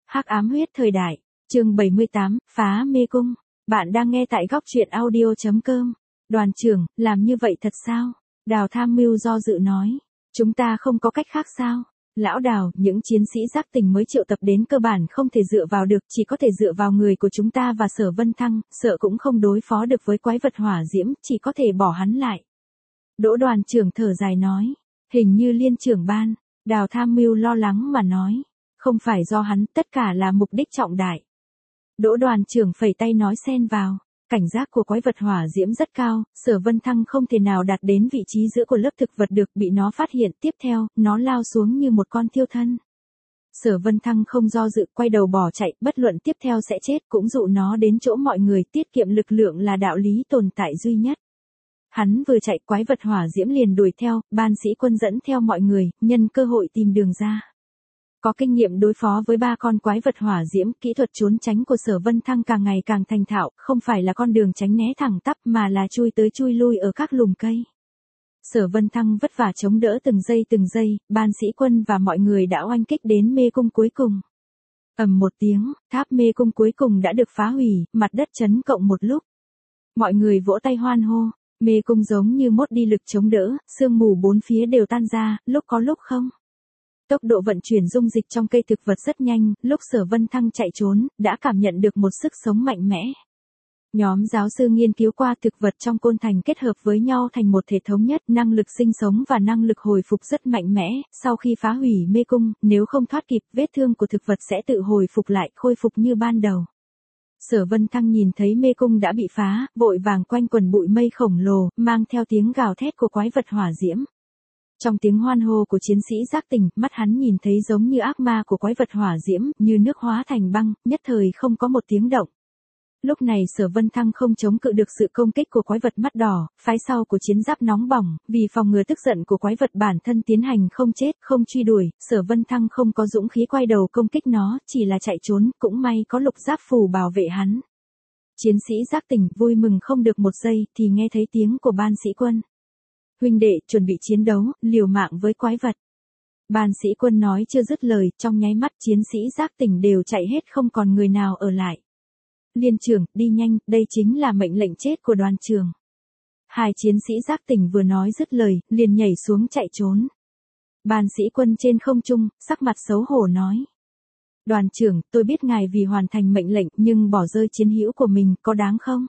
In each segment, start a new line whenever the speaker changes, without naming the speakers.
Hắc ám huyết thời đại, chương 78, phá mê cung. Bạn đang nghe tại góc truyện audio.com. Đoàn trưởng, làm như vậy thật sao? Đào Tham Mưu do dự nói. Chúng ta không có cách khác sao? Lão Đào, những chiến sĩ giác tỉnh mới triệu tập đến cơ bản không thể dựa vào được, chỉ có thể dựa vào người của chúng ta và Sở Vân Thăng, sợ cũng không đối phó được với quái vật hỏa diễm, chỉ có thể bỏ hắn lại. Đỗ đoàn trưởng thở dài nói. Hình như Liên trưởng ban. Đào Tham Mưu lo lắng mà nói. Không phải do hắn, tất cả là mục đích trọng đại. Đỗ đoàn trưởng phẩy tay nói xen vào. Cảnh giác của quái vật hỏa diễm rất cao, Sở Vân Thăng không thể nào đạt đến vị trí giữa của lớp thực vật được, bị nó phát hiện, tiếp theo, nó lao xuống như một con thiêu thân. Sở Vân Thăng không do dự, quay đầu bỏ chạy, bất luận tiếp theo sẽ chết, cũng dụ nó đến chỗ mọi người, tiết kiệm lực lượng là đạo lý tồn tại duy nhất. Hắn vừa chạy, quái vật hỏa diễm liền đuổi theo, ban sĩ quân dẫn theo mọi người, nhân cơ hội tìm đường ra. Có kinh nghiệm đối phó với 3 con quái vật hỏa diễm, kỹ thuật trốn tránh của Sở Vân Thăng càng ngày càng thành thạo, không phải là con đường tránh né thẳng tắp mà là chui tới chui lui ở các lùm cây. Sở Vân Thăng vất vả chống đỡ từng giây, ban sĩ quân và mọi người đã oanh kích đến mê cung cuối cùng. Ầm một tiếng, tháp mê cung cuối cùng đã được phá hủy, mặt đất chấn động một lúc. Mọi người vỗ tay hoan hô, mê cung giống như mất đi lực chống đỡ, sương mù bốn phía đều tan ra, lúc có lúc không. Tốc độ vận chuyển dung dịch trong cây thực vật rất nhanh, lúc Sở Vân Thăng chạy trốn, đã cảm nhận được một sức sống mạnh mẽ. Nhóm giáo sư nghiên cứu qua thực vật trong Côn Thành kết hợp với nhau thành một thể thống nhất, năng lực sinh sống và năng lực hồi phục rất mạnh mẽ, sau khi phá hủy mê cung, nếu không thoát kịp, vết thương của thực vật sẽ tự hồi phục lại, khôi phục như ban đầu. Sở Vân Thăng nhìn thấy mê cung đã bị phá, vội vàng quanh quần bụi mây khổng lồ, mang theo tiếng gào thét của quái vật hỏa diễm. Trong tiếng hoan hô của chiến sĩ giác tỉnh, mắt hắn nhìn thấy giống như ác ma của quái vật hỏa diễm, như nước hóa thành băng, nhất thời không có một tiếng động. Lúc này Sở Vân Thăng không chống cự được sự công kích của quái vật mắt đỏ, phái sau của chiến giáp nóng bỏng, vì phòng ngừa tức giận của quái vật bản thân tiến hành không chết, không truy đuổi, Sở Vân Thăng không có dũng khí quay đầu công kích nó, chỉ là chạy trốn, cũng may có lục giáp phù bảo vệ hắn. Chiến sĩ giác tỉnh vui mừng không được một giây, thì nghe thấy tiếng của ban sĩ quân. Huynh đệ, chuẩn bị chiến đấu, liều mạng với quái vật. Ban sĩ quân nói chưa dứt lời, trong nháy mắt chiến sĩ giác tỉnh đều chạy hết, không còn người nào ở lại. Liên trưởng, đi nhanh, đây chính là mệnh lệnh chết của đoàn trưởng. Hai chiến sĩ giác tỉnh vừa nói dứt lời, liền nhảy xuống chạy trốn. Ban sĩ quân trên không trung, sắc mặt xấu hổ nói. Đoàn trưởng, tôi biết ngài vì hoàn thành mệnh lệnh nhưng bỏ rơi chiến hữu của mình, có đáng không?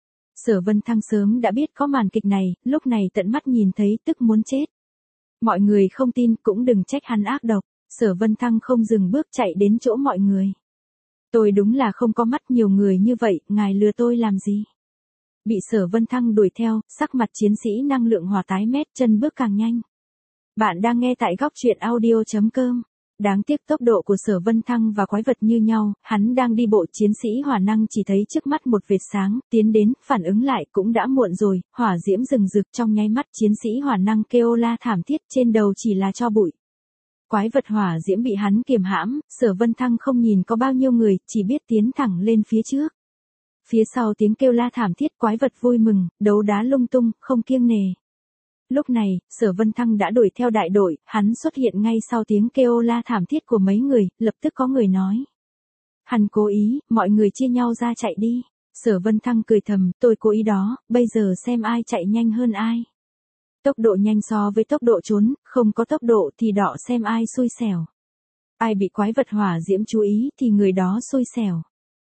Sở Vân Thăng sớm đã biết có màn kịch này, lúc này tận mắt nhìn thấy tức muốn chết. Mọi người không tin cũng đừng trách hắn ác độc, Sở Vân Thăng không dừng bước chạy đến chỗ mọi người. Tôi đúng là không có mắt, nhiều người như vậy, ngài lừa tôi làm gì? Bị Sở Vân Thăng đuổi theo, sắc mặt chiến sĩ năng lượng hỏa tái mét, chân bước càng nhanh. Bạn đang nghe tại góc truyện audio.com. Đáng tiếc tốc độ của Sở Vân Thăng và quái vật như nhau, hắn đang đi bộ, chiến sĩ hỏa năng chỉ thấy trước mắt một vệt sáng, tiến đến, phản ứng lại cũng đã muộn rồi, hỏa diễm rừng rực, trong nháy mắt chiến sĩ hỏa năng kêu la thảm thiết, trên đầu chỉ là tro bụi. Quái vật hỏa diễm bị hắn kiềm hãm, Sở Vân Thăng không nhìn có bao nhiêu người, chỉ biết tiến thẳng lên phía trước. Phía sau tiếng kêu la thảm thiết, quái vật vui mừng, đấu đá lung tung, không kiêng nề. Lúc này, Sở Vân Thăng đã đuổi theo đại đội, hắn xuất hiện ngay sau tiếng kêu la thảm thiết của mấy người, lập tức có người nói. Hắn cố ý, mọi người chia nhau ra chạy đi. Sở Vân Thăng cười thầm, tôi cố ý đó, bây giờ xem ai chạy nhanh hơn ai. Tốc độ nhanh so với tốc độ trốn, không có tốc độ thì đọ xem ai xui xẻo. Ai bị quái vật hỏa diễm chú ý thì người đó xui xẻo.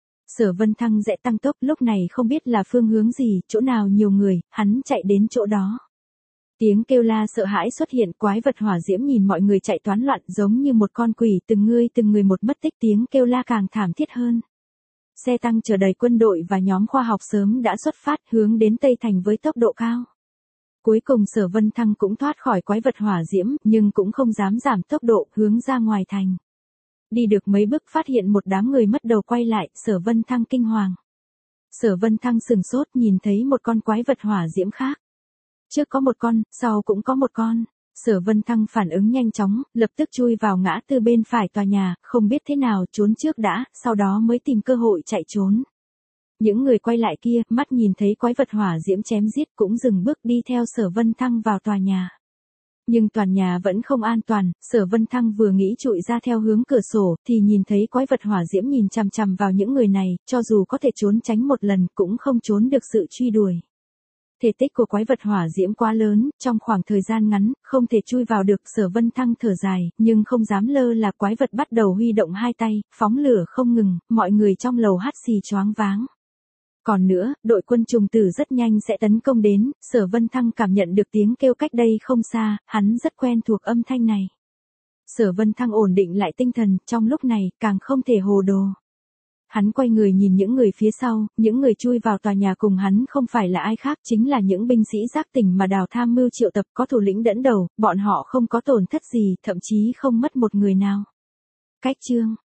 Sở Vân Thăng rẽ tăng tốc, lúc này không biết là phương hướng gì, chỗ nào nhiều người, hắn chạy đến chỗ đó. Tiếng kêu la sợ hãi xuất hiện, quái vật hỏa diễm nhìn mọi người chạy toán loạn giống như một con quỷ, từng người một mất tích, tiếng kêu la càng thảm thiết hơn. Xe tăng chở đầy quân đội và nhóm khoa học sớm đã xuất phát hướng đến Tây Thành với tốc độ cao. Cuối cùng Sở Vân Thăng cũng thoát khỏi quái vật hỏa diễm, nhưng cũng không dám giảm tốc độ, hướng ra ngoài thành. Đi được mấy bước phát hiện một đám người mất đầu quay lại, Sở Vân Thăng kinh hoàng. Sở Vân Thăng sừng sốt nhìn thấy một con quái vật hỏa diễm khác. Trước có một con, sau cũng có một con. Sở Vân Thăng phản ứng nhanh chóng, lập tức chui vào ngã tư bên phải tòa nhà, không biết thế nào trốn trước đã, sau đó mới tìm cơ hội chạy trốn. Những người quay lại kia, mắt nhìn thấy quái vật hỏa diễm chém giết cũng dừng bước đi theo Sở Vân Thăng vào tòa nhà. Nhưng toàn nhà vẫn không an toàn, Sở Vân Thăng vừa nghĩ trụi ra theo hướng cửa sổ, thì nhìn thấy quái vật hỏa diễm nhìn chằm chằm vào những người này, cho dù có thể trốn tránh một lần cũng không trốn được sự truy đuổi. Thể tích của quái vật hỏa diễm quá lớn, trong khoảng thời gian ngắn, không thể chui vào được. Sở Vân Thăng thở dài, nhưng không dám lơ là. Quái vật bắt đầu huy động hai tay, phóng lửa không ngừng, mọi người trong lầu hắt xì choáng váng. Còn nữa, đội quân trùng tử rất nhanh sẽ tấn công đến. Sở Vân Thăng cảm nhận được tiếng kêu cách đây không xa, hắn rất quen thuộc âm thanh này. Sở Vân Thăng ổn định lại tinh thần, trong lúc này, càng không thể hồ đồ. Hắn quay người nhìn những người phía sau, những người chui vào tòa nhà cùng hắn không phải là ai khác, chính là những binh sĩ giác tỉnh mà Đào Tham Mưu triệu tập, có thủ lĩnh dẫn đầu, bọn họ không có tổn thất gì, thậm chí không mất một người nào. Cách chương